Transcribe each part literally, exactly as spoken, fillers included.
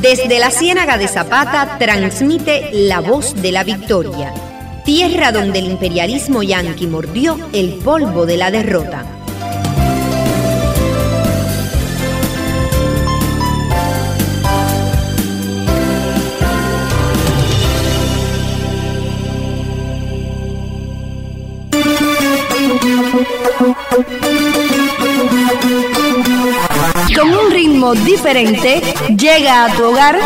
Desde la Ciénaga de Zapata transmite La Voz de la Victoria, tierra donde el imperialismo yanqui mordió el polvo de la derrota. Con un ritmo diferente, llega a tu hogar.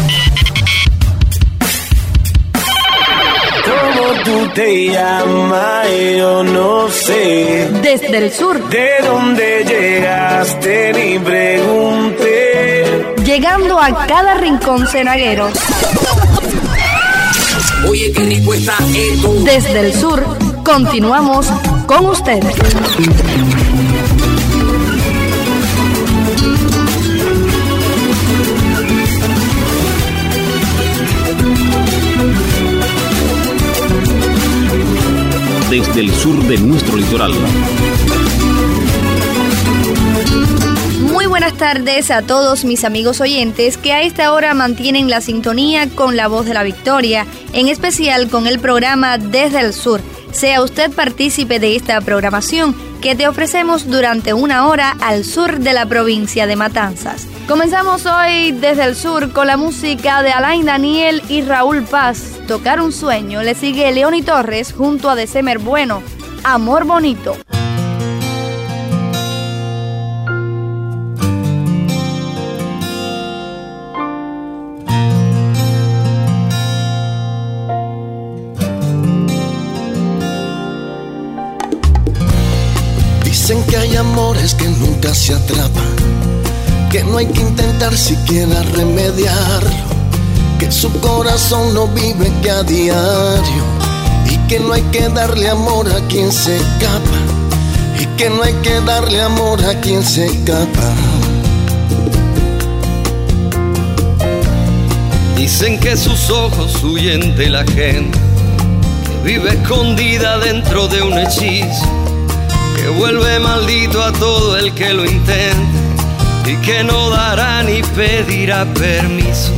¿Cómo tú te llamas? Yo no sé. Desde el sur. ¿De dónde llegaste? Ni pregunté. Llegando a cada rincón cenaguero. Oye, qué rico está esto. Desde el sur, continuamos con ustedes. Desde el sur de nuestro litoral. Muy buenas tardes a todos mis amigos oyentes que a esta hora mantienen la sintonía con La Voz de la Victoria, en especial con el programa Desde el Sur. Sea usted partícipe de esta programación que te ofrecemos durante una hora al sur de la provincia de Matanzas. Comenzamos hoy Desde el Sur con la música de Alain Daniel y Raúl Paz. Tocar un sueño. Le sigue Leoni Torres junto a December Bueno. Amor bonito. Dicen que hay amores que nunca se atrapan, que no hay que intentar siquiera remediarlo, que su corazón no vive que a diario, y que no hay que darle amor a quien se escapa, y que no hay que darle amor a quien se escapa. Dicen que sus ojos huyen de la gente, que vive escondida dentro de un hechizo, que vuelve maldito a todo el que lo intente, y que no dará ni pedirá permiso.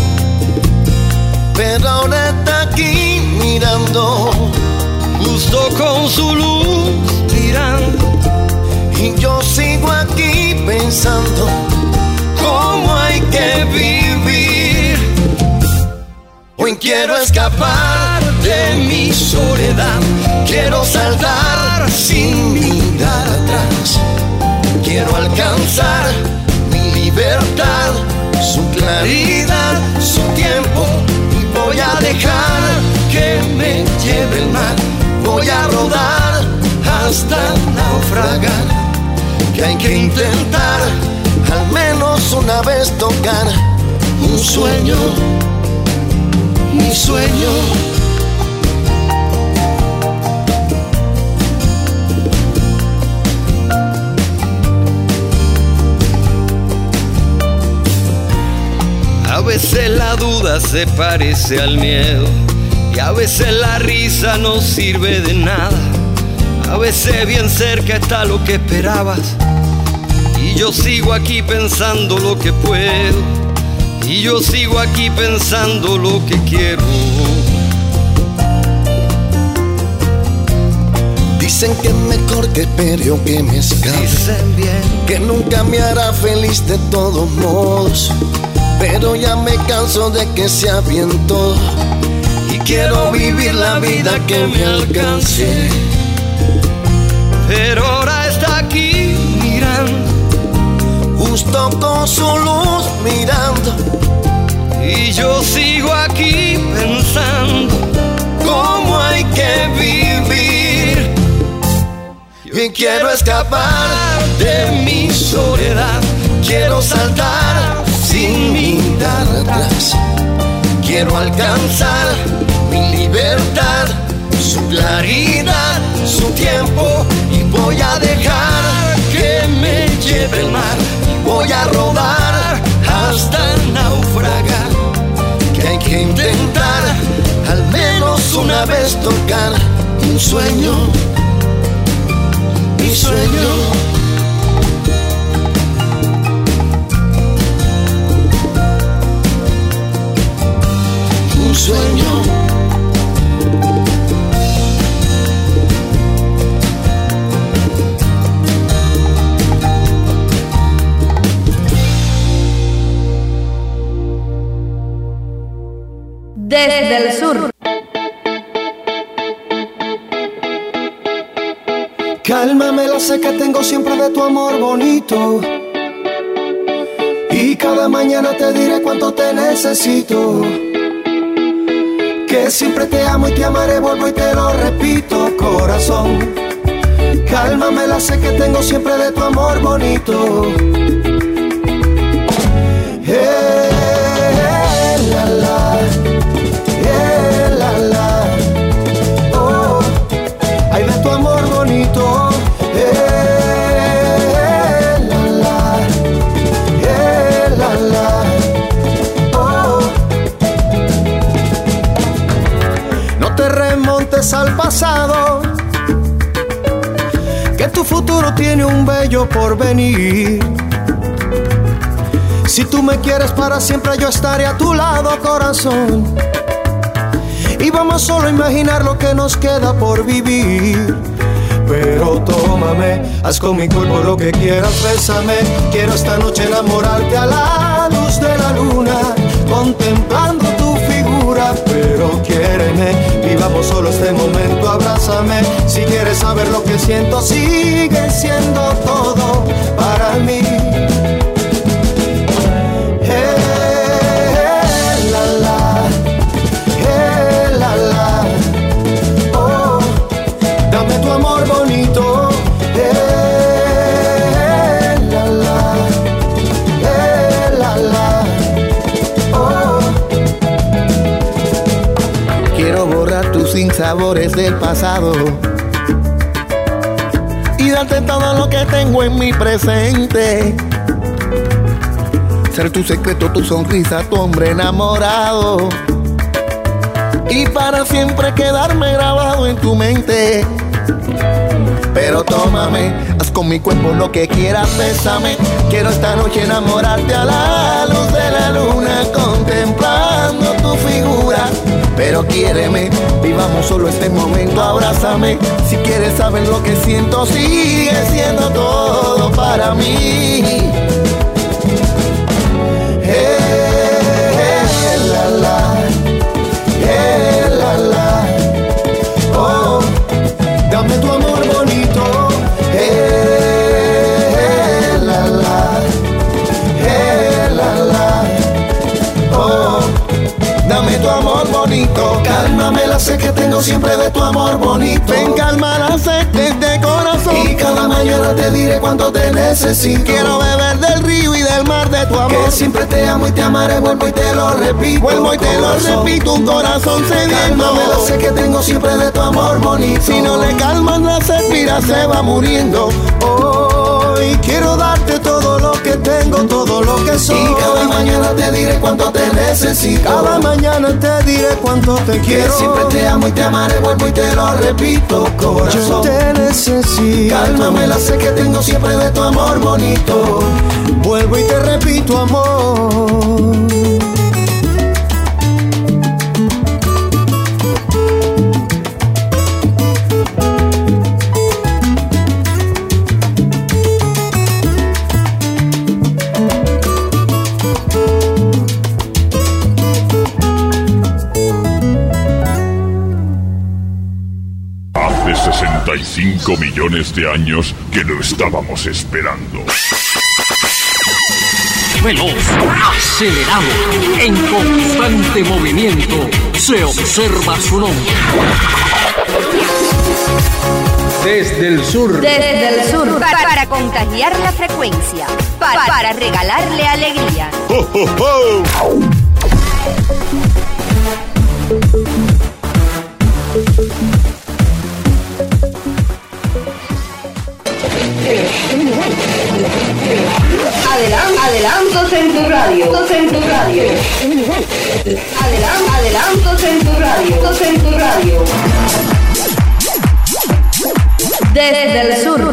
Pero ahora está aquí mirando, justo con su luz mirando, y yo sigo aquí pensando cómo hay que vivir. Hoy quiero escapar de mi soledad, quiero saltar sin mirar atrás, quiero alcanzar mi libertad, su claridad, su tiempo, y voy a dejar que me lleve el mar, voy a rodar hasta naufragar, que hay que intentar al menos una vez tocar un sueño, mi sueño. A veces la duda se parece al miedo, y a veces la risa no sirve de nada. A veces bien cerca está lo que esperabas, y yo sigo aquí pensando lo que puedo, y yo sigo aquí pensando lo que quiero. Dicen que me corte pero que me escape, Dicen bien que nunca me hará feliz de todos modos, pero ya me canso de que sea bien todo, y quiero vivir la vida que me alcance. Pero ahora está aquí mirando, justo con su luz mirando, y yo sigo aquí pensando cómo hay que vivir. y quiero escapar de mi soledad, quiero saltar sin mirar atrás, quiero alcanzar mi libertad, su claridad, su tiempo, y voy a dejar que me lleve el mar, y voy a rodar hasta naufragar, que hay que intentar al menos una vez tocar un sueño, mi sueño. Cálmamela, sé que tengo siempre de tu amor bonito. Y cada mañana te diré cuánto te necesito. Que siempre te amo y te amaré, vuelvo y te lo repito, corazón. Cálmamela, sé que tengo siempre de tu amor bonito. Eh, la, la, eh, la, la. Oh, ay, de tu amor bonito. Eh, la, la, eh, la, la. Oh. No te remontes al pasado, que tu futuro tiene un bello porvenir. Si tú me quieres para siempre, yo estaré a tu lado, corazón. Y vamos solo a imaginar lo que nos queda por vivir. Pero tómame, haz con mi cuerpo lo que quieras, bésame. Quiero esta noche enamorarte a la luz de la luna, contemplando tu figura. Pero quiéreme, vivamos solo este momento, abrázame. Si quieres saber lo que siento, sigue siendo todo para mí. Tu amor bonito, eh, la, la, eh, la, la, oh. Quiero borrar tus sinsabores del pasado y darte todo lo que tengo en mi presente. Ser tu secreto, tu sonrisa, tu hombre enamorado, y para siempre quedarme grabado en tu mente. Pero tómame, haz con mi cuerpo lo que quieras, bésame. Quiero esta noche enamorarte a la luz de la luna, contemplando tu figura. Pero quiéreme, vivamos solo este momento, abrázame. Si quieres saber lo que siento, sigue siendo todo para mí. Eh, la, la, eh, la, la, oh, dame tu amor bonito, eh, la, la, eh, la, la, oh, dame tu amor bonito. Cálmamela, sé que tengo siempre de tu amor bonito. Ven, calma la sed de este corazón, y cada mañana te diré cuánto te necesito. Quiero beber del río y del mar de tu amor. Que siempre te amo y te amaré, vuelvo y te lo repito. Vuelvo y te corazón. lo repito, un corazón sediento. Cálmamela, sé que tengo siempre de tu amor bonito. Si no le calmas la sed, mira, se va muriendo. Hoy quiero darte todo lo que tengo, todo lo que soy. Y cada mañana te diré cuánto te necesito. Cada mañana te diré cuánto te quiero. Que siempre te amo y te amaré, vuelvo y te lo repito, corazón. Yo te necesito. Cálmamela, sé que tengo siempre de tu amor bonito. Vuelvo y te repito, amor. sesenta y cinco millones de años que lo estábamos esperando. Veloz, acelerado, en constante movimiento, se observa su nombre. Desde el sur. Desde el sur. Para, para contagiar la frecuencia. Para, para regalarle alegría. ¡Oh, oh, oh! Adelan- adelantos en tu radio. En tu radio. Adelan- adelantos en tu radio. En tu radio. Desde el sur.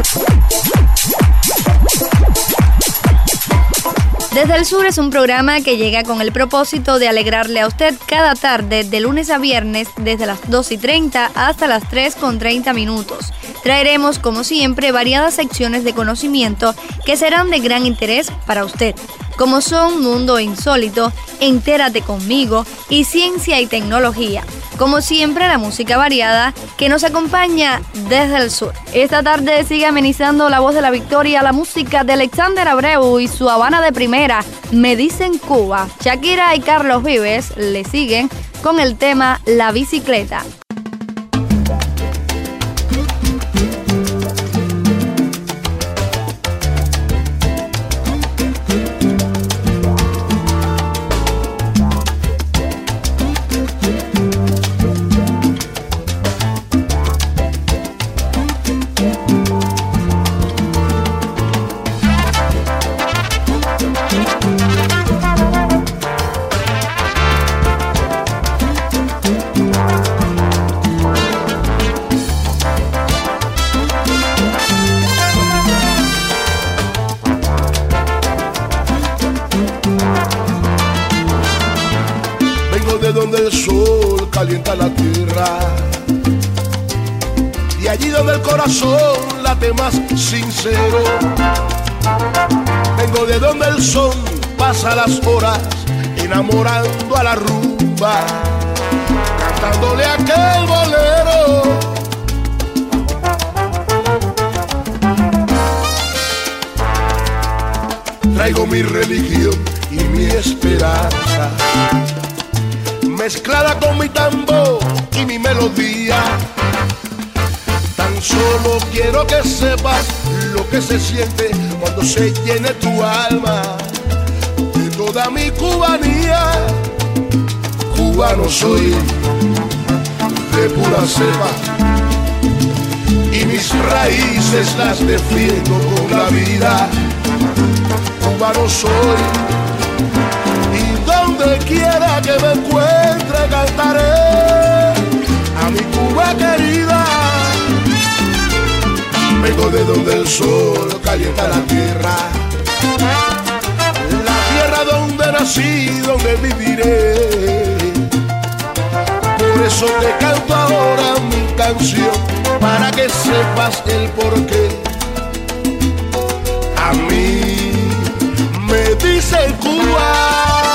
Desde el Sur es un programa que llega con el propósito de alegrarle a usted cada tarde, de lunes a viernes, desde las dos y treinta hasta las tres con treinta minutos. Traeremos, como siempre, variadas secciones de conocimiento que serán de gran interés para usted, como son Mundo Insólito, Entérate Conmigo y Ciencia y Tecnología. como siempre la música variada que nos acompaña desde el sur. Esta tarde sigue amenizando La Voz de la Victoria la música de Alexander Abreu y su Habana de primera, Me Dicen Cuba. Shakira y Carlos Vives le siguen con el tema La Bicicleta. Donde el sol calienta la tierra, y allí donde el corazón late más sincero. Vengo de donde el sol pasa las horas enamorando a la rumba, cantándole aquel bolero. Traigo mi religión y mi esperanza, mezclada con mi tambor y mi melodía. Tan solo quiero que sepas lo que se siente cuando se llene tu alma de toda mi cubanía. Cubano soy de pura cepa y mis raíces las defiendo con la vida. Cubano soy y donde quiera que me encuentre cantaré a mi Cuba querida. Vengo de donde el sol calienta la tierra, la tierra donde nací, donde viviré. Por eso te canto ahora mi canción, para que sepas el porqué. A mí me dicen Cuba.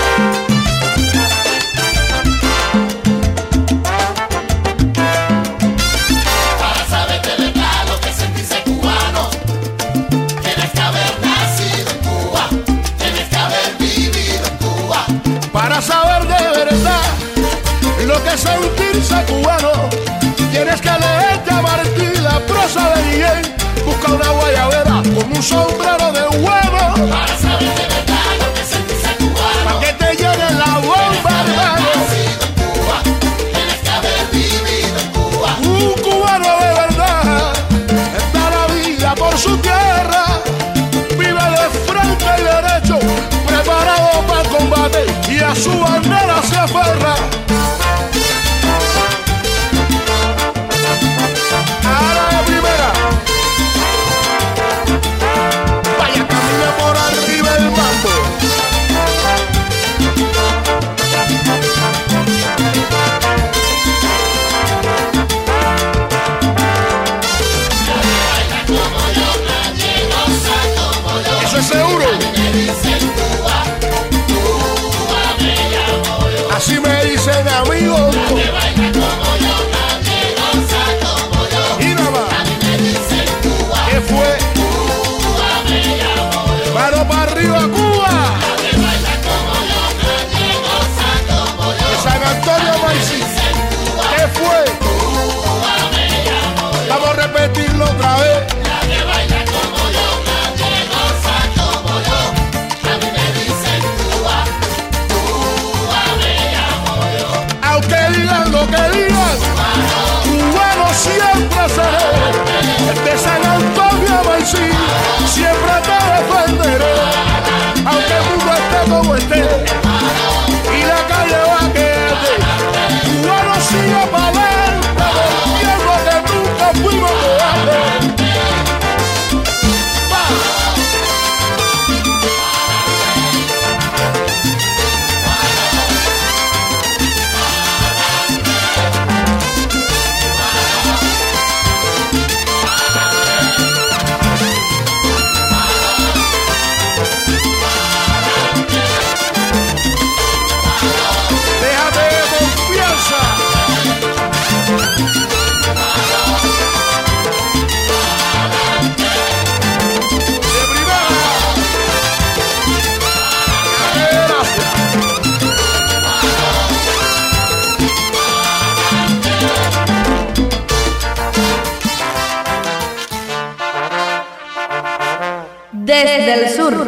Para saber de verdad lo que es sentirse cubano, tienes que leerte a Martí la prosa de Miguel. Busca una guayabera con un sombrero de huevo, para saber de verdad lo que es sentirse cubano, para que te llene la bomba, hermano. Cuba, tienes que haber vivido en Cuba. Un cubano de verdad da la vida por su tierra, vive de frente y derecho, preparado para el combate y a su bandera se aferra. A la primera, vaya, camina por arriba el mambo. Eso es seguro. Así me dicen amigos. Nadie baila como yo, nadie goza como yo. Y nada más. Me dicen Cuba. ¿Qué fue? Cuba me llamo yo. Mano para arriba, Cuba. Nadie baila como yo, nadie goza como yo. De San Antonio Maicí. ¿Qué fue? Cuba me llamo yo. Vamos a repetirlo otra vez. Nadie baila como yo, nadie goza como yo. A mí me dicen Cuba. Aunque digan lo que digan, cubano siempre seré. De San Antonio a Maicí, siempre te defenderé. Aunque el mundo esté como esté y la calle va a quedarte, cubano sigue para adelante, del tiempo que nunca fuimos cobardes. Desde el sur.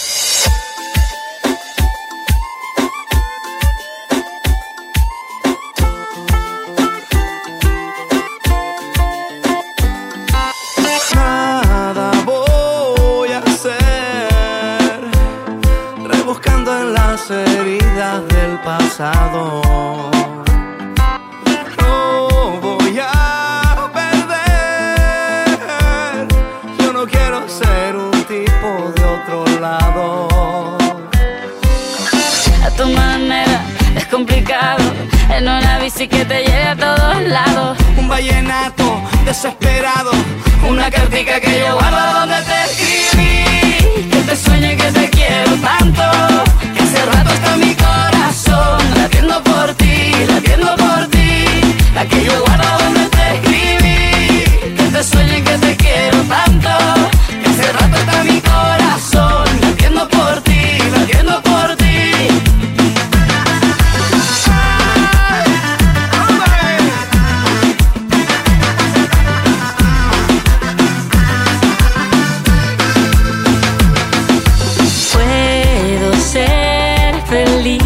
Nada voy a hacer, rebuscando en las heridas del pasado. No voy a perder, yo no quiero ser un tipo de otro lado. A tu manera es complicado, en una bici que te lleve a todos lados. Un vallenato desesperado, una cartica que yo guardo donde te escribí. Que te sueño y que te quiero tanto, que hace rato está mi corazón latiendo por ti, latiendo por ti. La que yo guardo donde te escribí. que te sueño y que te quiero tanto, que hace rato está mi corazón latiendo por ti, latiendo por ti. Puedo ser feliz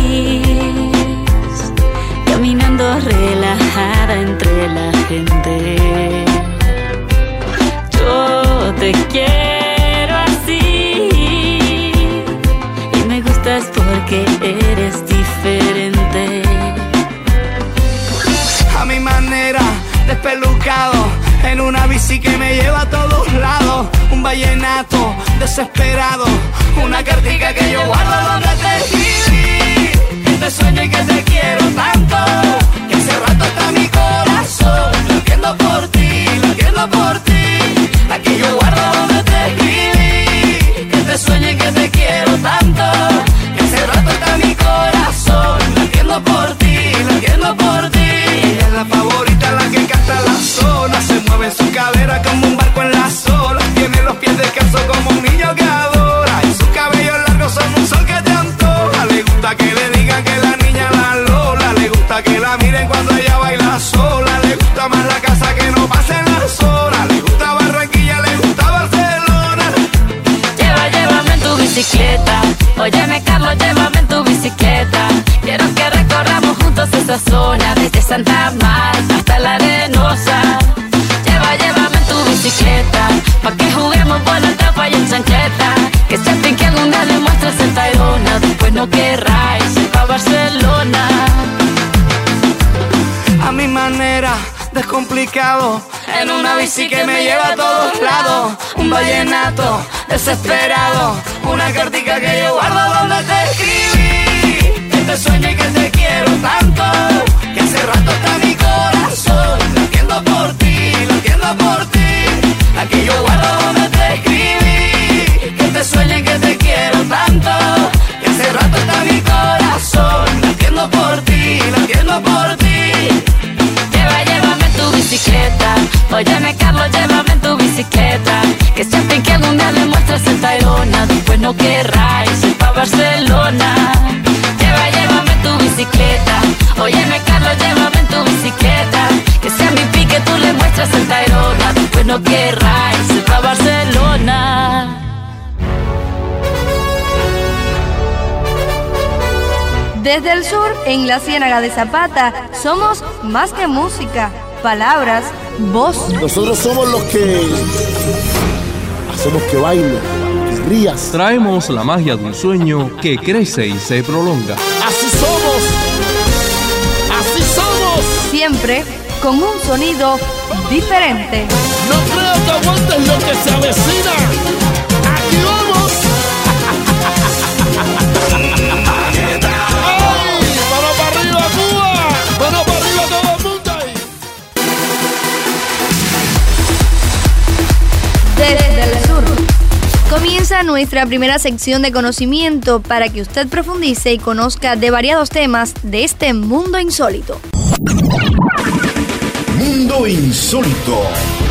caminando relajada entre la gente. Yo te quiero así y me gustas porque eres diferente. A mi manera, despelucado, en una bici que me lleva a todos lados. Un vallenato desesperado, una cartica que yo guardo donde te escribí. Que te sueño y que te quiero tanto, que hace rato está mi corazón latiendo por ti, latiendo por ti. La que yo guardo donde te escribí. Que te sueño y que te quiero tanto, que hace rato está mi corazón latiendo por ti, latiendo por ti. Ella es la favorita, la que canta la zona, se mueve en su cadera como un barco en las olas. Tiene los pies descalzos como un niño que adora, y sus cabellos largos son un sol que te antoja. Le gusta que le digan que la niña la Lola, le gusta que la miren cuando ella baila sola. Le gusta más la casa que no pasen las horas, le gusta Barranquilla, le gusta Barcelona. Lleva, llévame en tu bicicleta. Óyeme Carlos, llévame en tu bicicleta. Quiero que recorramos juntos esa zona, desde Santa Marta hasta la Arenosa. Lleva, llévame en tu bicicleta, pa' que juguemos por la tapa y en chancleta. Que sepan que algún día le muestres el Tayrona, después no querráis ir pa' Barcelona. A mi manera, descomplicado, en una bici que me lleva a todos lados. Un vallenato desesperado, una cartica que yo guardo donde te escribí. Que te sueño y que te quiero tanto, que hace rato está mi corazón latiendo por ti, latiendo por ti. La que yo guardo donde te escribí. Que te sueño y que te quiero tanto, que hace rato está mi corazón latiendo por ti, latiendo por ti. Lleva, llévame en tu bicicleta. Óyeme Carlos, llévame en tu bicicleta. Que sepan que algún día le muestres el Tayrona, después no querráis ir pa' Barcelona. Lleva, llévame en tu bicicleta. Óyeme Carlos, llévame en tu bicicleta. Que sea mi pique, tú le muestras el Tayrona, después no querráis ir pa' Barcelona. Desde el sur, en la Ciénaga de Zapata, somos más que música, palabras, voz. Nosotros somos los que hacemos que baile, que rías. Traemos la magia de un sueño que crece y se prolonga. Así somos, así somos. Siempre con un sonido diferente. No creo que aguantes lo que se avecina. Aquí vamos. Desde el sur. Comienza nuestra primera sección de conocimiento para que usted profundice y conozca de variados temas de este mundo insólito. Mundo insólito.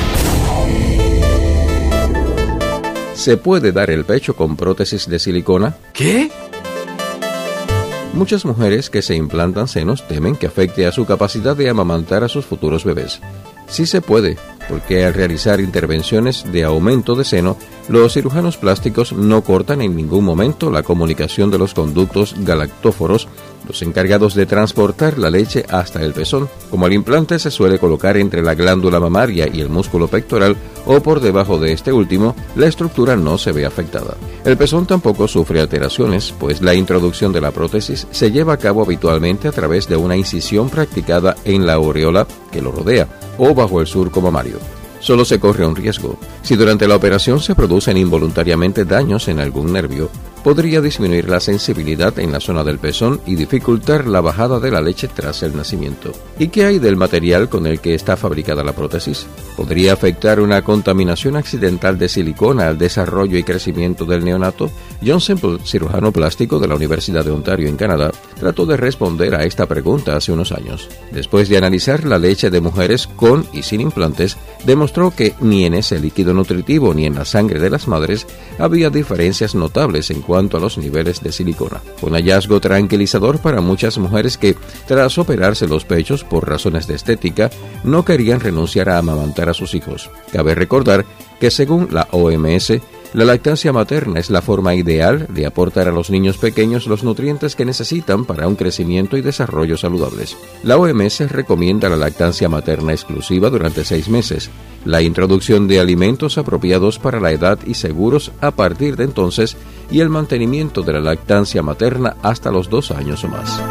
¿Se puede dar el pecho con prótesis de silicona? ¿Qué? Muchas mujeres que se implantan senos temen que afecte a su capacidad de amamantar a sus futuros bebés. Sí se puede, porque al realizar intervenciones de aumento de seno, los cirujanos plásticos no cortan en ningún momento la comunicación de los conductos galactóforos, los encargados de transportar la leche hasta el pezón. Como el implante se suele colocar entre la glándula mamaria y el músculo pectoral o por debajo de este último, la estructura no se ve afectada. El pezón tampoco sufre alteraciones, pues la introducción de la prótesis se lleva a cabo habitualmente a través de una incisión practicada en la aureola que lo rodea o bajo el surco mamario. Solo se corre un riesgo. Si durante la operación se producen involuntariamente daños en algún nervio, podría disminuir la sensibilidad en la zona del pezón y dificultar la bajada de la leche tras el nacimiento. ¿Y qué hay del material con el que está fabricada la prótesis? ¿Podría afectar una contaminación accidental de silicona al desarrollo y crecimiento del neonato? John Semple, cirujano plástico de la Universidad de Ontario en Canadá, trató de responder a esta pregunta hace unos años. Después de analizar la leche de mujeres con y sin implantes, demostró que ni en ese líquido nutritivo ni en la sangre de las madres había diferencias notables en cuanto a los niveles de silicona. Un hallazgo tranquilizador para muchas mujeres que, tras operarse los pechos por razones de estética, no querían renunciar a amamantar a sus hijos. Cabe recordar que según la O M S, la lactancia materna es la forma ideal de aportar a los niños pequeños los nutrientes que necesitan para un crecimiento y desarrollo saludables. La O M S recomienda la lactancia materna exclusiva durante seis meses, la introducción de alimentos apropiados para la edad y seguros a partir de entonces y el mantenimiento de la lactancia materna hasta los dos años o más.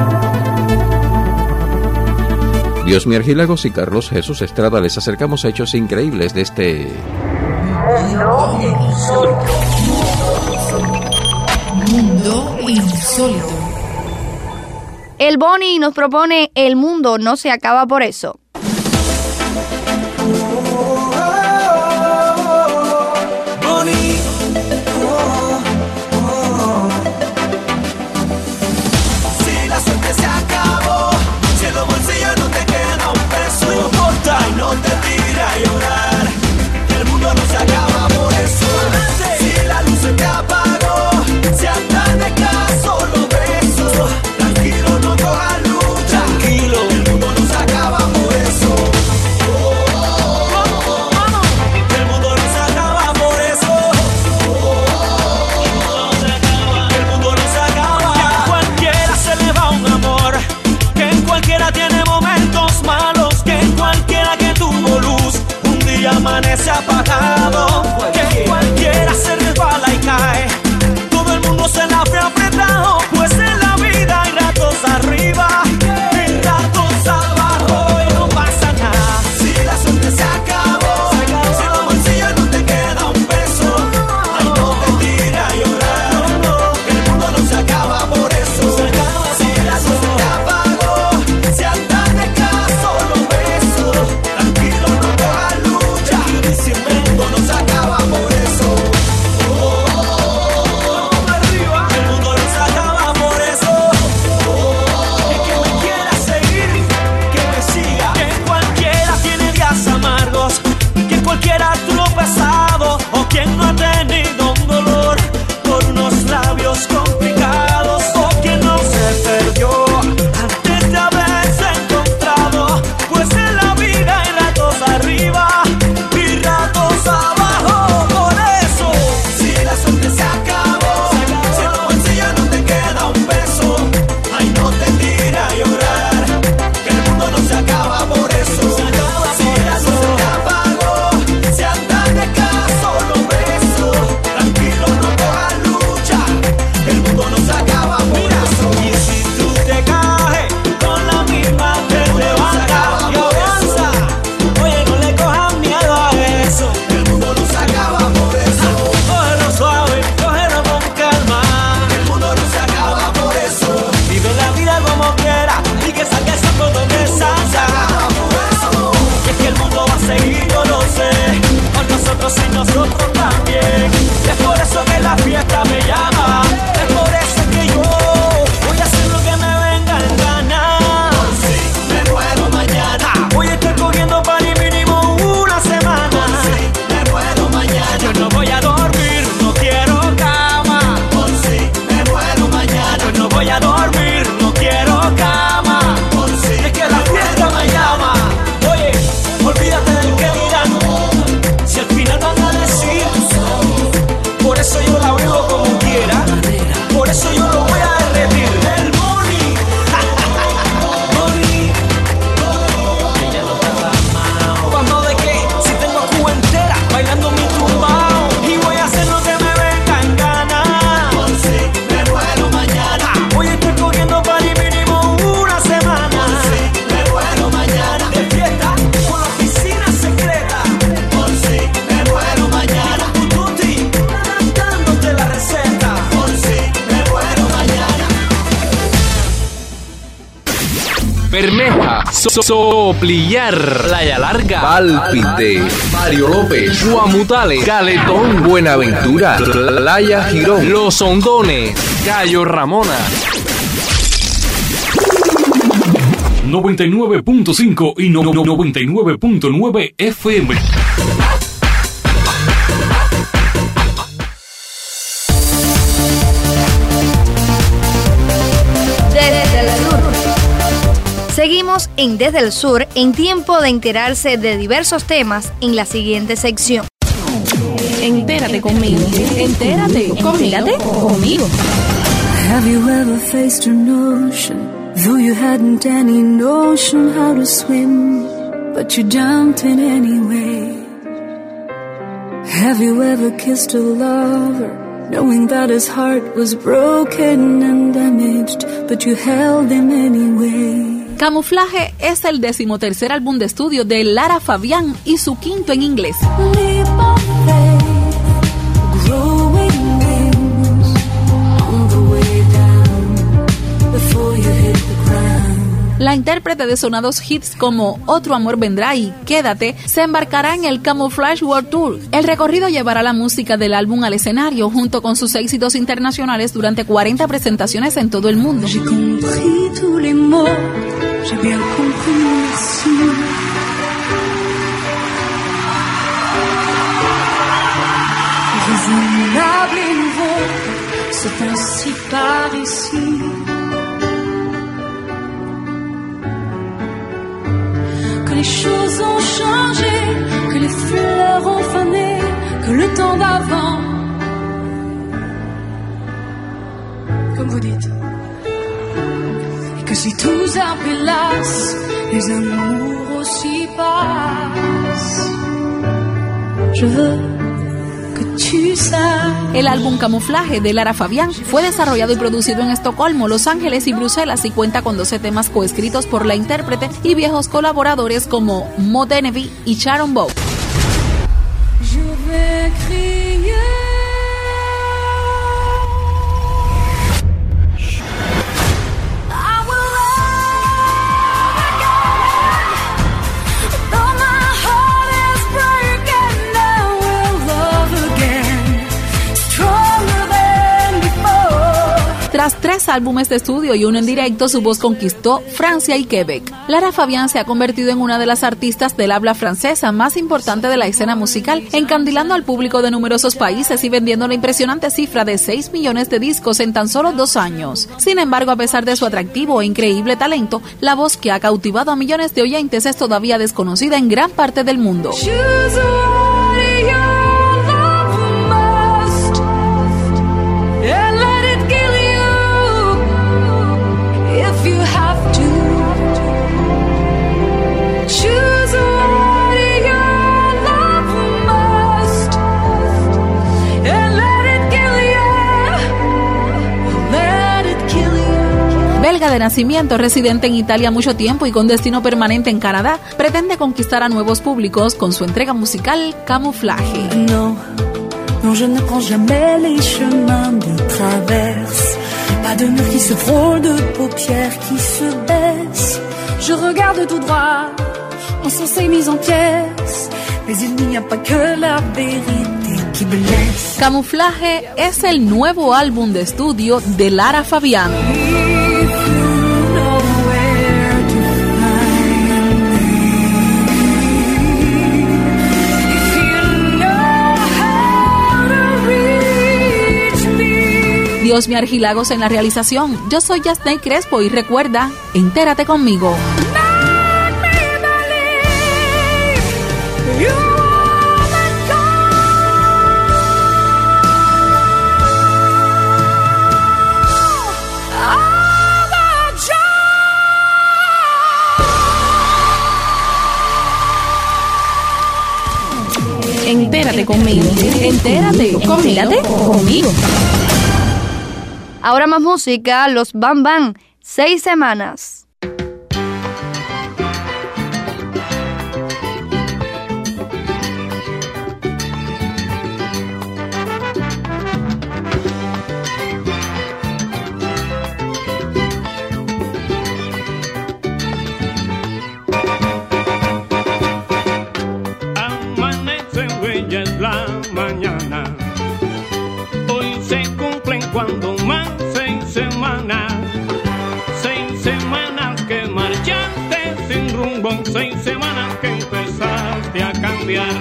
Dios Argilagos y Carlos Jesús Estrada les acercamos hechos increíbles de este... Mundo insólito. Mundo insólito. El Boni nos propone El mundo no se acaba por eso. Boni, oh, oh. Si la suerte se acabó, si en los bolsillos no te queda un peso, no importa y no te tira a llorar. El mundo no se acaba por eso. Si la luz se te apagó, si andas de caso los besos, tranquilo, no cojas lucha. Tranquilo, el mundo no se acaba por eso. Oh, oh, oh, oh. El mundo no se acaba por eso. Oh, oh, oh. El mundo no se acaba. Que en cualquiera se le va un amor, que en cualquiera tiene momentos malos, que en cualquiera que tuvo luz un día amanece apagado, que cualquiera se resbala y cae, todo el mundo se la ve apretado, pues en la vida hay ratos arriba y ratos abajo y no pasa nada. Si la suerte se acabó, si en los bolsillos no te queda un peso, ay, no te tires a llorar, el mundo no se acaba por eso. Si la suerte te apagó, si andas de caso los besos, tranquilo, no cojas lucha, el mundo no se acaba por eso. Oh, oh, oh, oh. Arriba. El mundo no se acaba por eso. Oh, oh, oh. Y que me quiera seguir, que me siga, que cualquiera tiene días amargos, que cualquiera tropezado, o quien no ha tenido un dolor por unos labios complicados, o quien no se perdió antes de haberse encontrado, pues en la vida hay ratos arriba y ratos abajo, por eso. Si la suerte se acabó, si en los bolsillos no te queda un peso, ay, no te tires a llorar, que el mundo no se acaba por eso. Si la suerte te apagó, si andas de caso los besos, tranquilo, no cojas lucha, el mundo no se acaba por eso. Y si tú te caes, con la misma te levantas y avanza. Oye, no le cojas miedo a eso, el mundo no se acaba por eso. Cógelo suave, cógelo con calma, el mundo no se acaba por eso. Vive la vida como quiera y que salga el sol por donde salga. Y es que el mundo va a seguir, yo lo sé, con nosotros y nosotros también. Es por eso que la fiesta me llama, es por eso que yo voy a hacer lo que me venga en gana. Por si me muero mañana, voy a estar corriendo para ir mínimo una semana. Por si me muero mañana, yo no voy a dormir, no quiero cama. Por si me muero mañana, yo no voy a dormir, no quiero cama. Por si es que la fiesta me llama. Oye, olvídate del que dirán. Soplillar, Playa Larga, Pálpite, Mario López, Guamutales, Caletón, Buenaventura, Playa Girón, Los Hondones, Cayo Ramona. noventa y nueve punto cinco y no, no, noventa y nueve punto nueve F M. Desde el sur. Seguimos en Desde el Sur, en tiempo de enterarse de diversos temas en la siguiente sección. Entérate conmigo. Entérate. Entérate conmigo. Have you ever faced an ocean, though you hadn't any notion how to swim, but you jumped in anyway? Have you ever kissed a lover, knowing that his heart was broken and damaged, but you held him anyway? Camuflaje es el decimotercer álbum de estudio de Lara Fabián y su quinto en inglés. La intérprete de sonados hits como Otro Amor Vendrá y Quédate se embarcará en el Camouflage World Tour. El recorrido llevará la música del álbum al escenario junto con sus éxitos internacionales durante cuarenta presentaciones en todo el mundo. Que les choses ont changé, que les fleurs ont fané, que le temps d'avant, comme vous dites, et que si tout s'appelasse, les amours aussi passent. Je veux que tu saches. El álbum Camuflaje de Lara Fabián fue desarrollado y producido en Estocolmo, Los Ángeles y Bruselas y cuenta con doce temas coescritos por la intérprete y viejos colaboradores como Mo Denevy y Sharon Bow. Je vais crier. Tras tres álbumes de estudio y uno en directo, su voz conquistó Francia y Quebec. Lara Fabián se ha convertido en una de las artistas del habla francesa más importante de la escena musical, encandilando al público de numerosos países y vendiendo la impresionante cifra de seis millones de discos en tan solo dos años. Sin embargo, a pesar de su atractivo e increíble talento, la voz que ha cautivado a millones de oyentes es todavía desconocida en gran parte del mundo. Belga de nacimiento, residente en Italia mucho tiempo y con destino permanente en Canadá, pretende conquistar a nuevos públicos con su entrega musical Camuflaje. No, no, je ne prends jamais les chemins de traverse. Pas de mur qui se frôle, de paupières qui se baissent. Je regarde tout droit, encensée mise en pièces. Mais il n'y a pas que la vérité qui blesse. Camuflaje es el nuevo álbum de estudio de Lara Fabián. Dios me argilagos en la realización. Yo soy Yasney Crespo y recuerda, entérate conmigo. Entérate conmigo. Entérate. Entérate conmigo. Ahora más música, los Bam Bam, seis semanas. cambiar.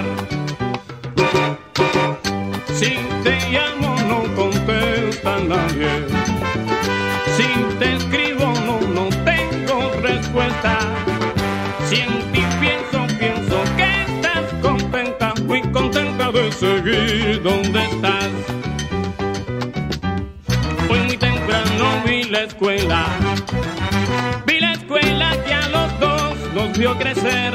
Si te llamo no contesta nadie. Si te escribo no, no tengo respuesta. Si en ti pienso, pienso que estás contenta, muy contenta de seguir donde estás. Hoy muy temprano vi la escuela, vi la escuela que a los dos nos vio crecer.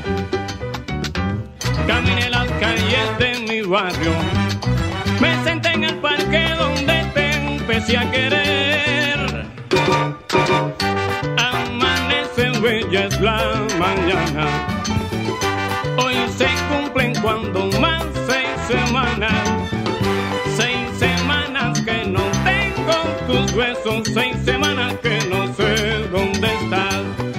Caminé las calles de mi barrio, me senté en el parque donde te empecé a querer. Amanece bella es la mañana, hoy se cumplen cuando más seis semanas. Seis semanas que no tengo tus besos, seis semanas que no sé dónde estás.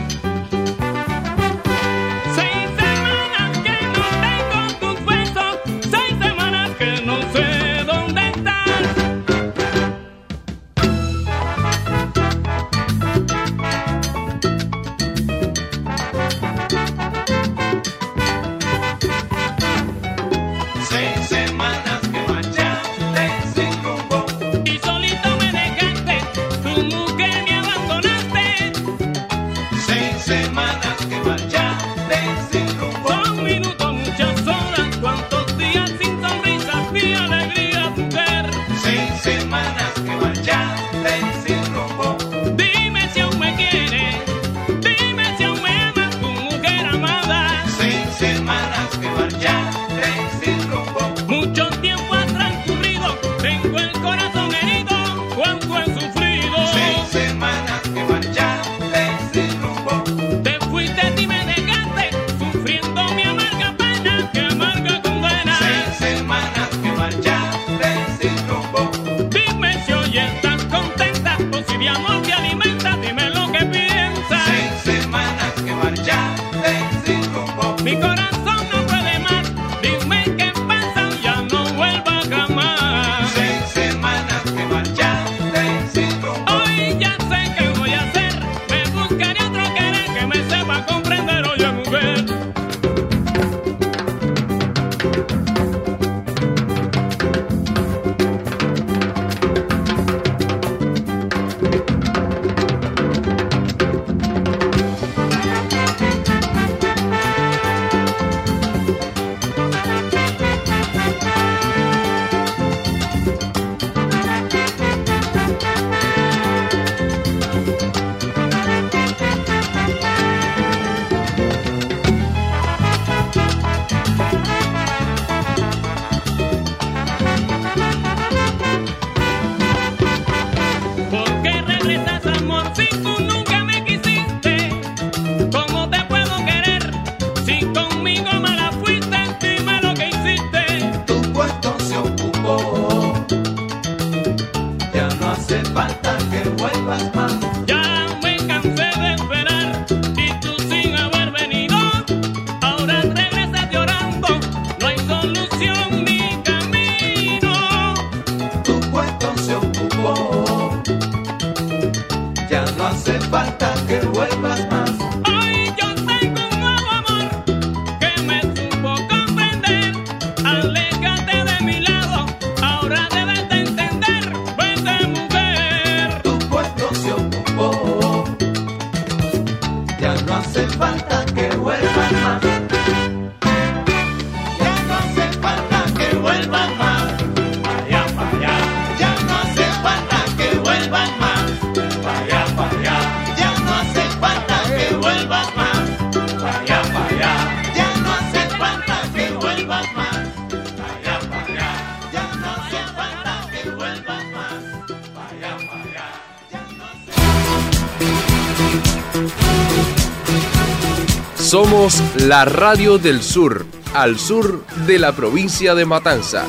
Somos la radio del sur, al sur de la provincia de Matanzas.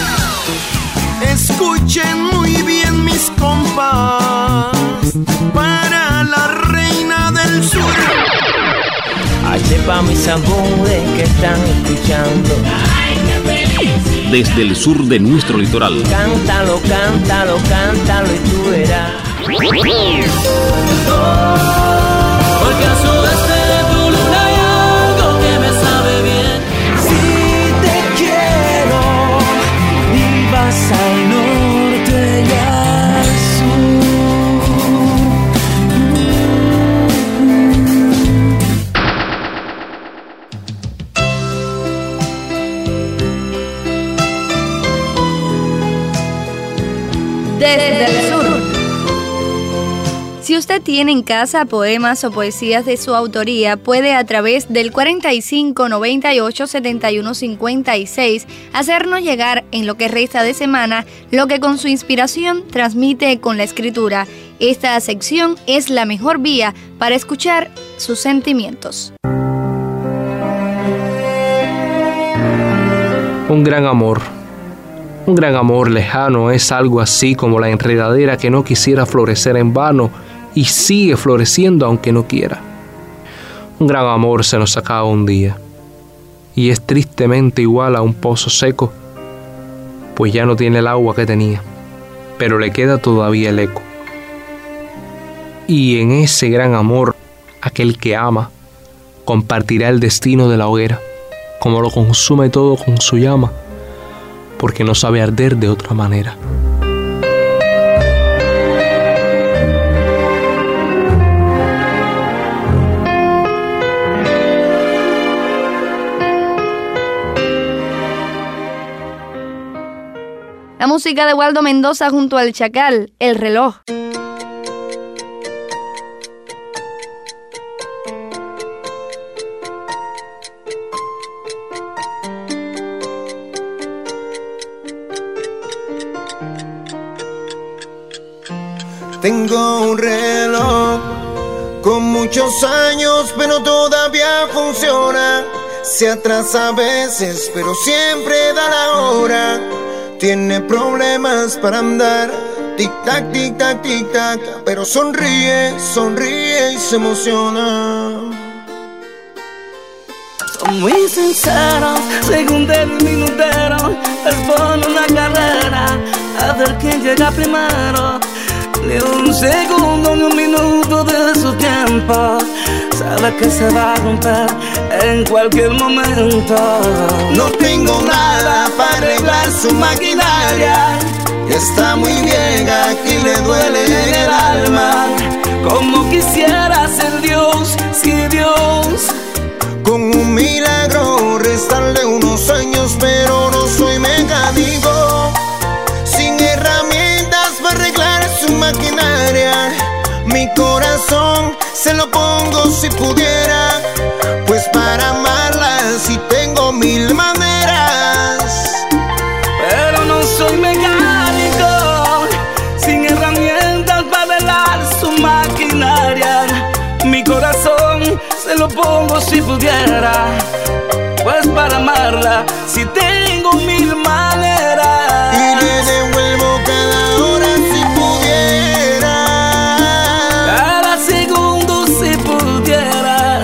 Escuchen muy bien mis compas, para la reina del sur. Este pa' mis amores que están escuchando. Desde el sur de nuestro litoral. Cántalo, cántalo, cántalo y tú verás. Porque a su este de tu luna hay algo que me sabe bien. Sí. desde el sur. Si usted tiene en casa poemas o poesías de su autoría, puede a través del cuarenta y cinco, noventa y ocho, setenta y uno, cincuenta y seis hacernos llegar en lo que resta de semana lo que con su inspiración transmite con la escritura. Esta sección es la mejor vía para escuchar sus sentimientos. Un gran amor. Un gran amor lejano es algo así como la enredadera que no quisiera florecer en vano y sigue floreciendo aunque no quiera. Un gran amor se nos acaba un día y es tristemente igual a un pozo seco, pues ya no tiene el agua que tenía, pero le queda todavía el eco. Y en ese gran amor, aquel que ama compartirá el destino de la hoguera, como lo consume todo con su llama, porque no sabe arder de otra manera. La música de Waldo Mendoza junto al Chacal, El reloj. Tengo un reloj con muchos años, pero todavía funciona. Se atrasa a veces, pero siempre da la hora. Tiene problemas para andar, tic-tac, tic-tac, tic-tac, pero sonríe, sonríe y se emociona. Son muy sinceros, segundero y minutero, les pone una carrera a ver quién llega primero. Ni un segundo ni un minuto de su tiempo, sabe que se va a romper en cualquier momento. No tengo nada para arreglar su maquinaria, está muy vieja y le duele en el alma. Como quisiera ser Dios, si Dios con un milagro restarle unos años, pero no soy mecánico, sin herramientas para arreglar su maquinaria. Mi corazón se lo pongo si pudiera, pues para amarla si tengo mil maneras. Pero no soy mecánico, sin herramientas para arreglar su maquinaria. Mi corazón se lo pongo si pudiera, pues para amarla si tengo mil maneras. Y le devuelvo cada hora si pudiera, cada segundo si pudiera,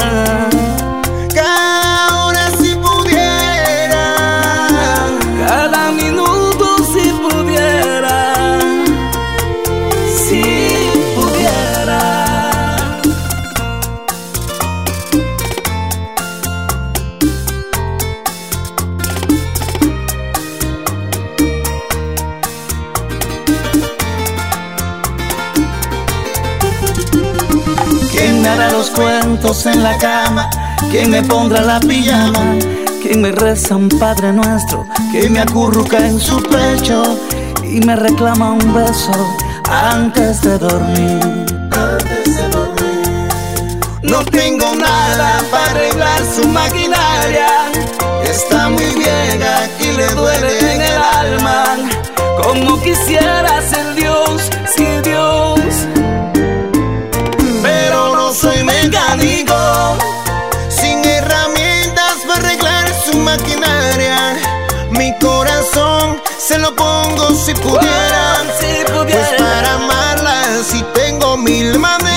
cada hora si pudiera, cada minuto si pudiera, si pudiera. ¿Quién me hará los cuentos en la cama? ¿Quién me pondrá la pijama? ¿Quién me reza un Padre Nuestro? ¿Quién me acurruca en su pecho y me reclama un beso antes de dormir? Antes de dormir. No tengo nada para arreglar su maquinaria, está muy vieja y le duele en el alma. Como quisiera ser Dios, si Dios, pero no soy mecánico, sin herramientas para arreglar su maquinaria. Mi corazón se lo pongo si pudiera, oh, si pudiera, pues para amarla si tengo mil maneras.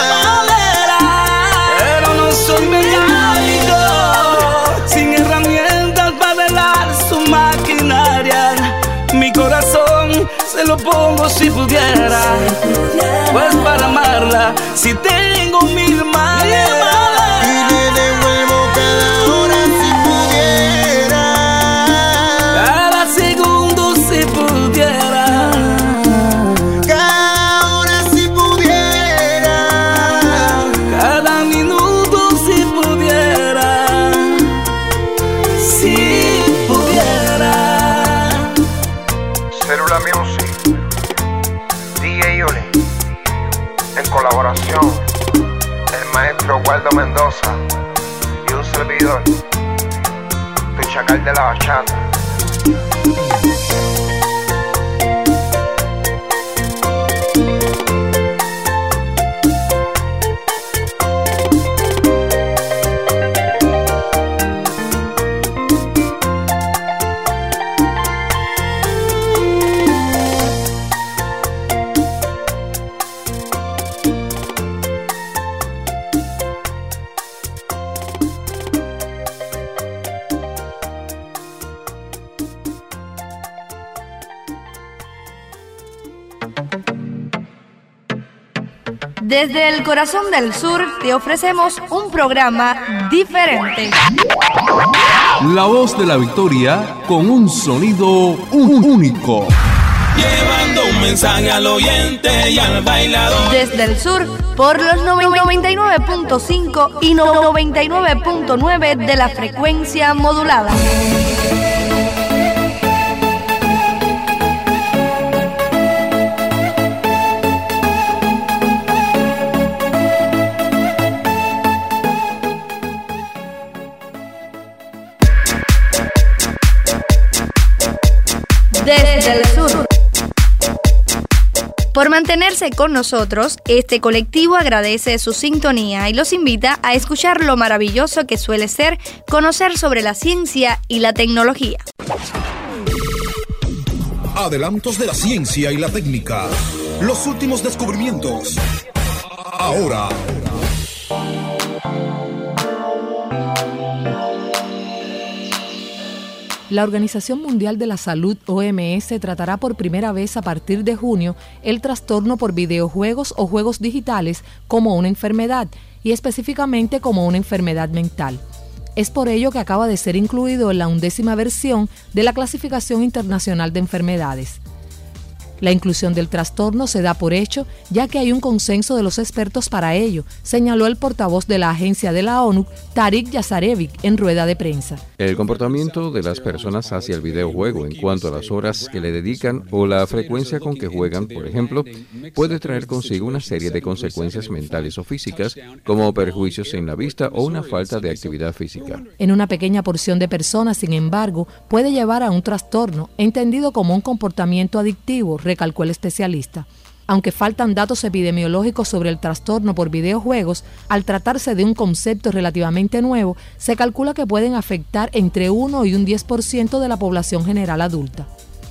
Pero no soy mecánico, sin herramientas para arreglar su maquinaria. Mi corazón se lo pongo si pudiera, pues para amarla si tengo mil maneras. Y le devuelvo cada hora si pudiera, cada segundo si pudiera, cada hora si pudiera, cada minuto si pudiera, si pudiera. Célula Music. de la bachata. Desde el corazón del sur te ofrecemos un programa diferente. La voz de la victoria con un sonido único. Llevando un mensaje al oyente y al bailador. Desde el sur, por los noventa y nueve punto cinco y noventa y nueve punto nueve de la frecuencia modulada. Desde el sur. Por mantenerse con nosotros, este colectivo agradece su sintonía y los invita a escuchar lo maravilloso que suele ser conocer sobre la ciencia y la tecnología. Adelantos de la ciencia y la técnica. Los últimos descubrimientos. Ahora. La Organización Mundial de la Salud, O M S, tratará por primera vez a partir de junio el trastorno por videojuegos o juegos digitales como una enfermedad, y específicamente como una enfermedad mental. Es por ello que acaba de ser incluido en la undécima versión de la Clasificación Internacional de Enfermedades. La inclusión del trastorno se da por hecho, ya que hay un consenso de los expertos para ello, señaló el portavoz de la agencia de la ONU, Tarik Jasarevic, en rueda de prensa. El comportamiento de las personas hacia el videojuego en cuanto a las horas que le dedican o la frecuencia con que juegan, por ejemplo, puede traer consigo una serie de consecuencias mentales o físicas, como perjuicios en la vista o una falta de actividad física. En una pequeña porción de personas, sin embargo, puede llevar a un trastorno, entendido como un comportamiento adictivo, recalcó el especialista. Aunque faltan datos epidemiológicos sobre el trastorno por videojuegos, al tratarse de un concepto relativamente nuevo, se calcula que pueden afectar entre uno y un diez por ciento de la población general adulta.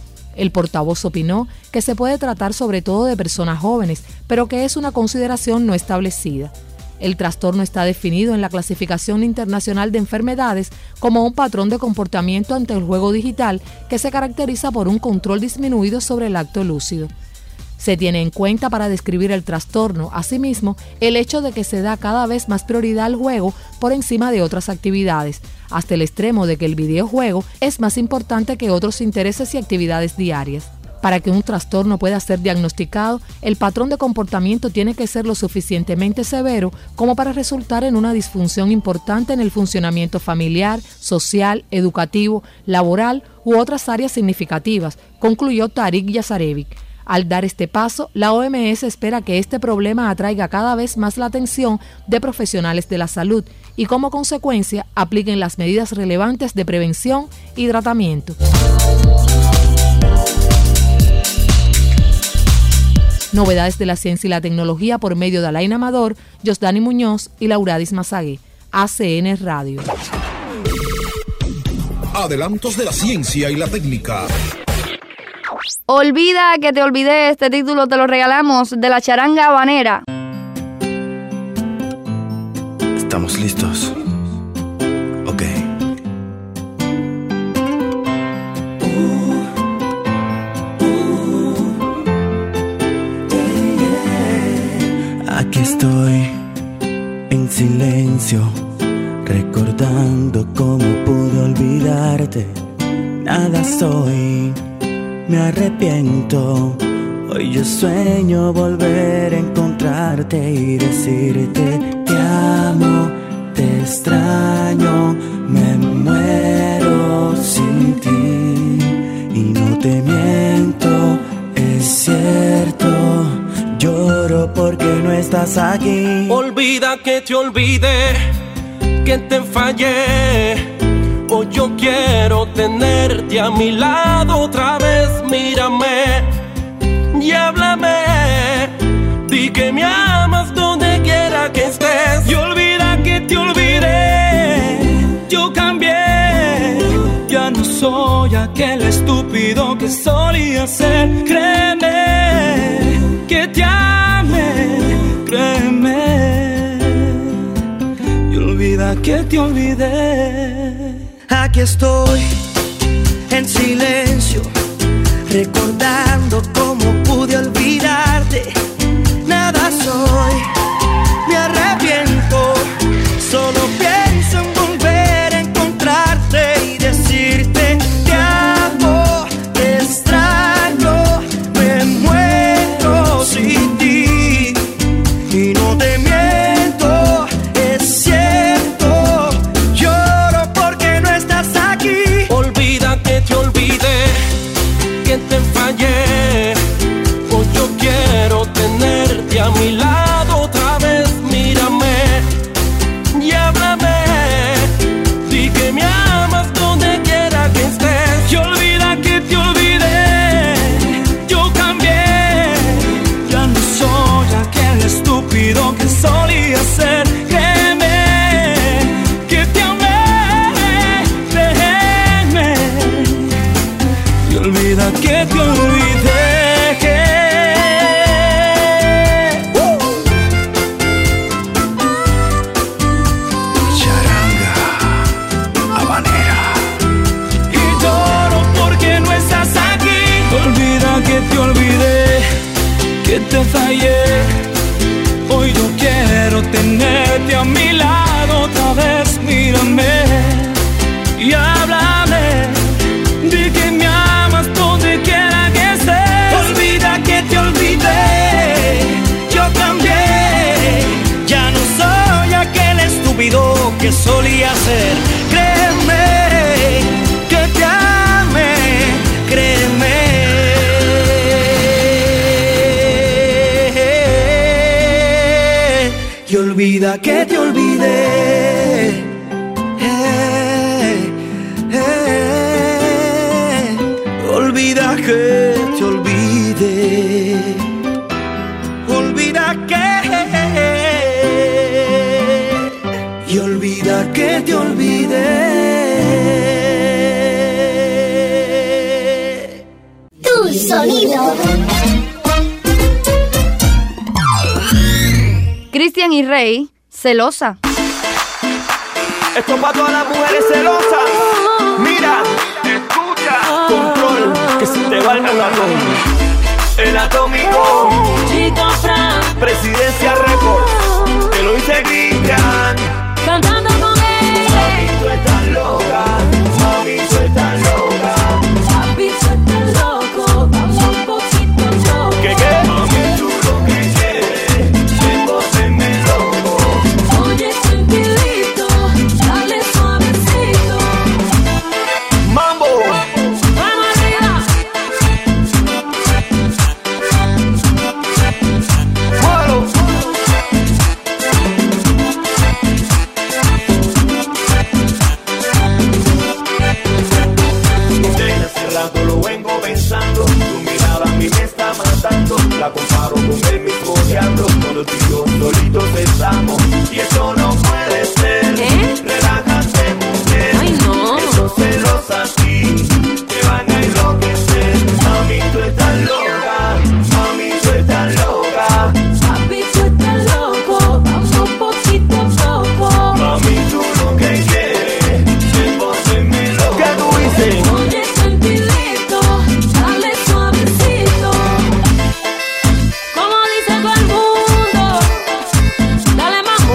El portavoz opinó que se puede tratar sobre todo de personas jóvenes, pero que es una consideración no establecida. El trastorno está definido en la Clasificación Internacional de Enfermedades como un patrón de comportamiento ante el juego digital que se caracteriza por un control disminuido sobre el acto lúcido. Se tiene en cuenta para describir el trastorno, asimismo, el hecho de que se da cada vez más prioridad al juego por encima de otras actividades, hasta el extremo de que el videojuego es más importante que otros intereses y actividades diarias. Para que un trastorno pueda ser diagnosticado, el patrón de comportamiento tiene que ser lo suficientemente severo como para resultar en una disfunción importante en el funcionamiento familiar, social, educativo, laboral u otras áreas significativas, concluyó Tarik Jasarevic. Al dar este paso, la O M S espera que este problema atraiga cada vez más la atención de profesionales de la salud y, como consecuencia, apliquen las medidas relevantes de prevención y tratamiento. Novedades de la ciencia y la tecnología por medio de Alain Amador, Josdani Muñoz y Lauradis Mazagué. A C N Radio. Adelantos de la ciencia y la técnica. Olvida que te olvidé, este título te lo regalamos de la charanga habanera. Estamos listos. Ok. Aquí estoy, en silencio, recordando cómo pude olvidarte. Nada soy, me arrepiento. Hoy yo sueño volver a encontrarte y decirte te amo, te extraño, me muero sin ti. Y no te miento, es cierto. Lloro porque no estás aquí. Olvida que te olvidé, que te fallé. Hoy yo quiero tenerte a mi lado otra vez. Mírame y háblame. Di que me amas donde quiera que estés. Y olvida que te olvidé. Yo cambié. Ya no soy aquel estúpido que solía ser. Créeme que te amé. Créeme. Y olvida que te olvidé. Aquí estoy en silencio, recordando cómo pude olvidarte. Nada soy, me arrepiento, solo pienso en volver a encontrarte y decirte te amo, te extraño, me muero sin ti. Y no te miento, es cierto, lloro porque no estás aquí. Olvida que te olvidé, que te fallé. Hoy yo quiero tenerte a mi lado otra vez. Mírame y háblame. Di que me amas donde quiera que estés. Y olvida que te olvidé. Yo cambié. Ya no soy aquel estúpido que solía ser. Créeme que te amé. Créeme. Y olvida que te olvidé. Que te olvidé, que te fallé. Hoy yo quiero tenerte a mi lado otra vez. Mírame y háblame. Di que me amas donde quiera que estés. Olvida que te olvidé. Yo cambié. Ya no soy aquel estúpido que solía ser. Créeme que te amé. Créeme. Y olvida que te olvidé. Eh, eh, olvida que te olvidé. Olvida que. Y olvida que te olvidé. Tu sonido. Cristian y Rey, celosa. Esto es para todas las mujeres celosas. Mira, escucha, control, que se te va el ratón. El atómico, Chico Fran, Presidencia Records, que lo dice Cristian. cantando con él. Mami, tú estás loca. Mami, tú estás loca. Papi, tú estás loco. Vamos un poquito loco. ¿Qué qué? Mami, tú lo que quieres es volverme loco. Oye, tranquilito, dale suavecito. Mambo. Vamos arriba. Vuelo. Desde hace rato lo vengo pensando. Tu mirada a mí me está matando. La comparo con el mismo diablo. Cuando tú y yo solitos estamos. Y eso no puede ser. Relájate, mujer. Ay, no. Esos celos así te van a enloquecer. Mami, tú estás loca. Mami, tú estás loca. Papi, tú estás loco. Vamos un poquito loco. Mami, tú lo que quieres es volverme loco. ¿Qué tú dices? Oye, tranquilito, dale suavecito. Como dice todo el mundo, dale más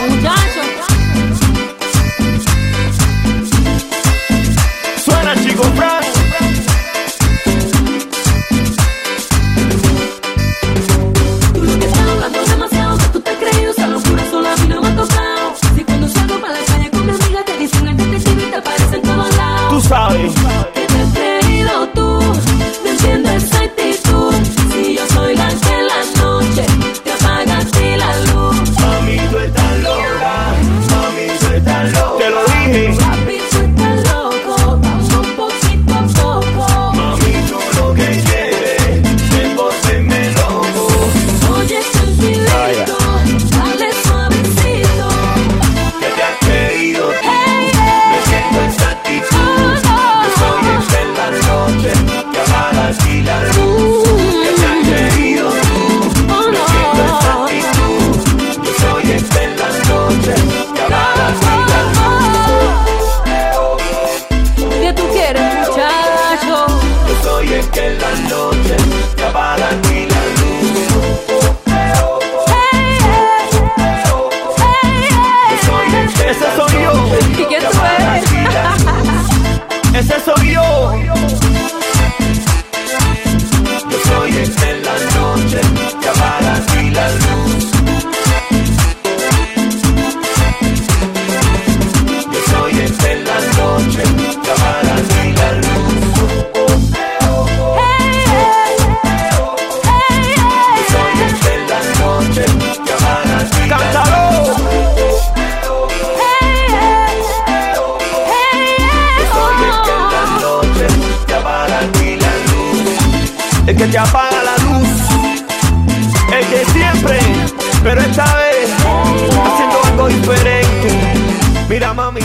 el que te apaga la luz, el de siempre, pero esta vez haciendo algo diferente. Mira, mami.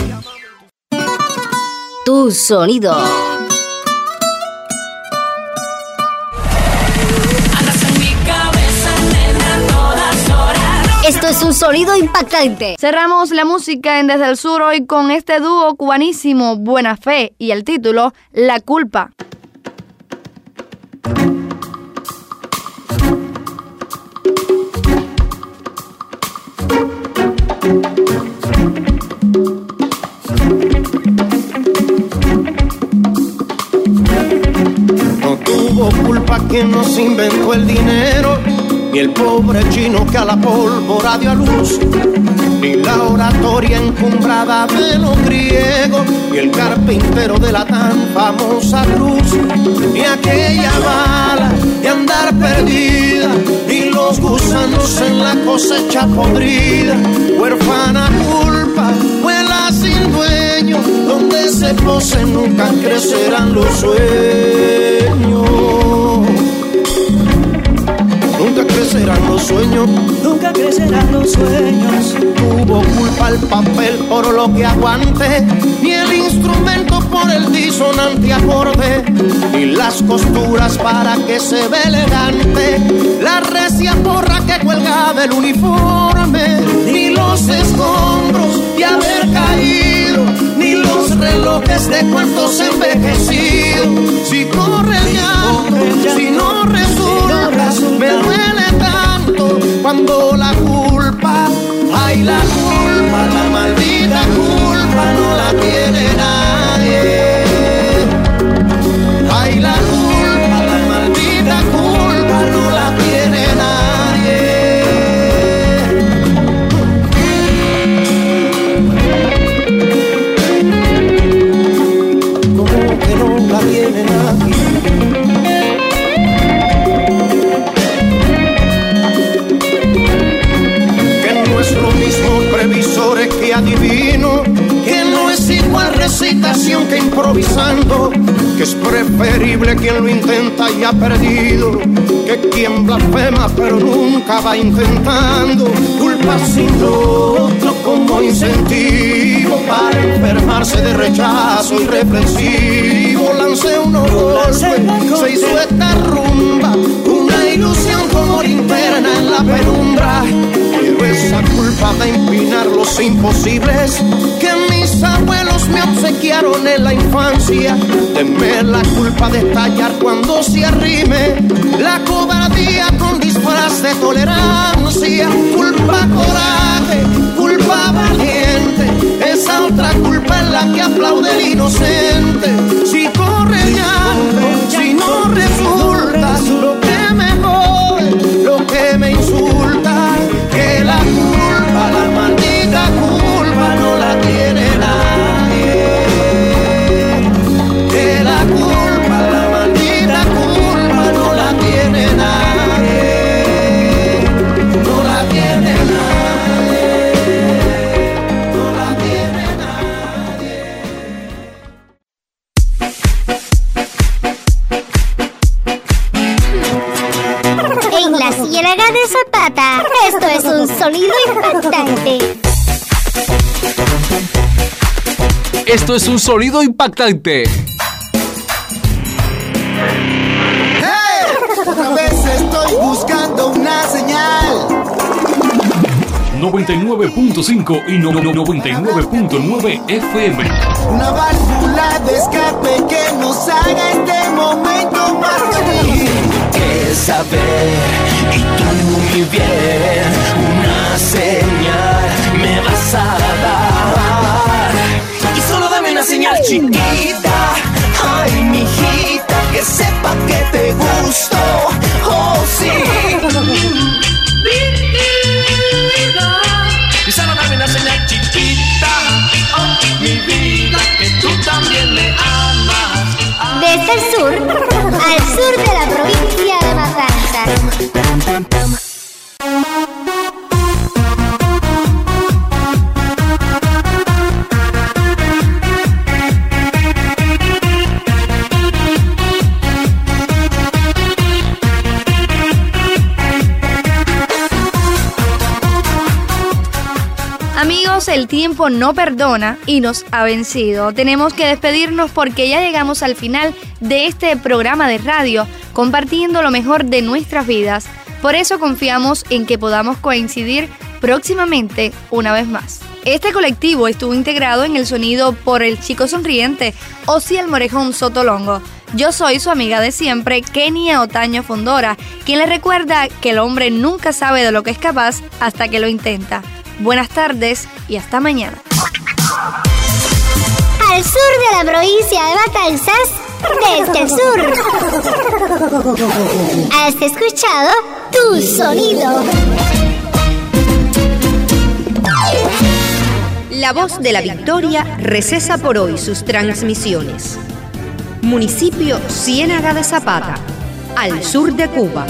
Tu sonido. Esto es un sonido impactante. Cerramos la música en Desde el Sur hoy con este dúo cubanísimo Buena Fe y el título La Culpa. No tuvo culpa quien nos inventó el dinero, ni el pobre chino que a la pólvora dio a luz, ni la oratoria encumbrada de los griegos, ni el carpintero de la tan famosa cruz, ni aquella bala de andar perdida, ni los gusanos en la cosecha podrida. Huérfana culpa, vuela sin dueño, donde se posen nunca crecerán los sueños. Nunca crecerán los sueños, nunca crecerán los sueños. Tuvo culpa el papel por lo que aguante, ni el instrumento por el disonante acorde, ni las costuras para que se vea elegante la recia porra que cuelga del uniforme, ni los escombros de haber caído, ni los relojes de cuartos envejecidos. Si corre el llanto, si no resulta, me duele tanto cuando la culpa, ay, la culpa, la maldita culpa no la tiene nadie. Ay, la culpa, la maldita culpa no la tiene nadie. ¿Cómo que no la tiene nadie? Previsores que adivino, que no es igual recitación que improvisando, que es preferible quien lo intenta y ha perdido, que quien blasfema pero nunca va intentando. Culpa sin otro como incentivo para enfermarse de rechazo irreflexivo. Lancé unos golpes, se hizo esta rumba, una ilusión como linterna en la penumbra. Pero esa culpa de empinar los imposibles que mis abuelos me obsequiaron en la infancia, temer la culpa de estallar cuando se arrime la cobardía con disfraz de tolerancia. Culpa coraje, culpa valiente, esa otra culpa es la que aplaude el inocente. Si corre el llanto, si no resulta lo que me jode, lo que me insulta, que la culpa, la maldita culpa no la tiene nadie. Que la culpa, la maldita culpa no la tiene nadie. No la tiene nadie. No la tiene nadie. En la Ciénaga de Zapata, esto es un sonido impactante. Esto es un sonido impactante. ¡Hey! Otra vez estoy buscando una señal. noventa y nueve punto cinco y no, no, noventa y nueve punto nueve F M. Una válvula de escape que nos haga este momento más feliz. Que saber y tú muy bien, una señal me vas a dar. Y solo dame una señal chiquita, ay mijita, que sepa que te gusto, oh sí. Y solo dame una señal chiquita, oh mi vida, que tú también me amas. Desde el sur al sur de la provincia de Matanzas. amigos, el tiempo no perdona y nos ha vencido. Tenemos que despedirnos porque ya llegamos al final de este programa de radio, compartiendo lo mejor de nuestras vidas. Por eso confiamos en que podamos coincidir próximamente una vez más. Este colectivo estuvo integrado en el sonido por el chico sonriente Osiel Morejón Sotolongo. Yo soy su amiga de siempre, Kenia Otaño Fondora, quien le recuerda que el hombre nunca sabe de lo que es capaz hasta que lo intenta. Buenas tardes y hasta mañana. Al sur de la provincia de Matanzas, desde el sur. Has escuchado Tu Sonido. La Voz de la Victoria recesa por hoy sus transmisiones. Municipio Ciénaga de Zapata, al sur de Cuba.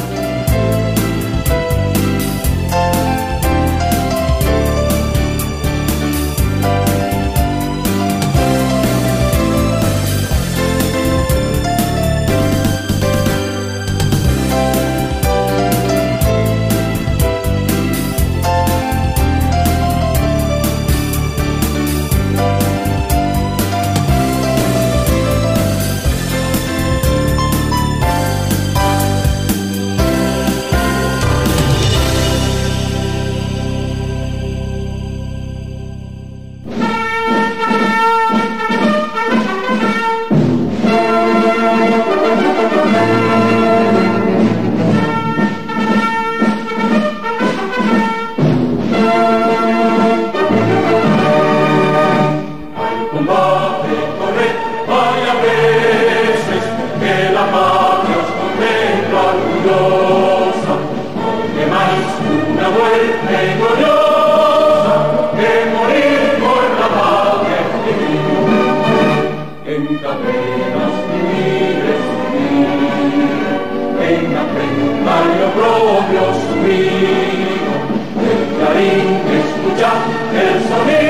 El sonido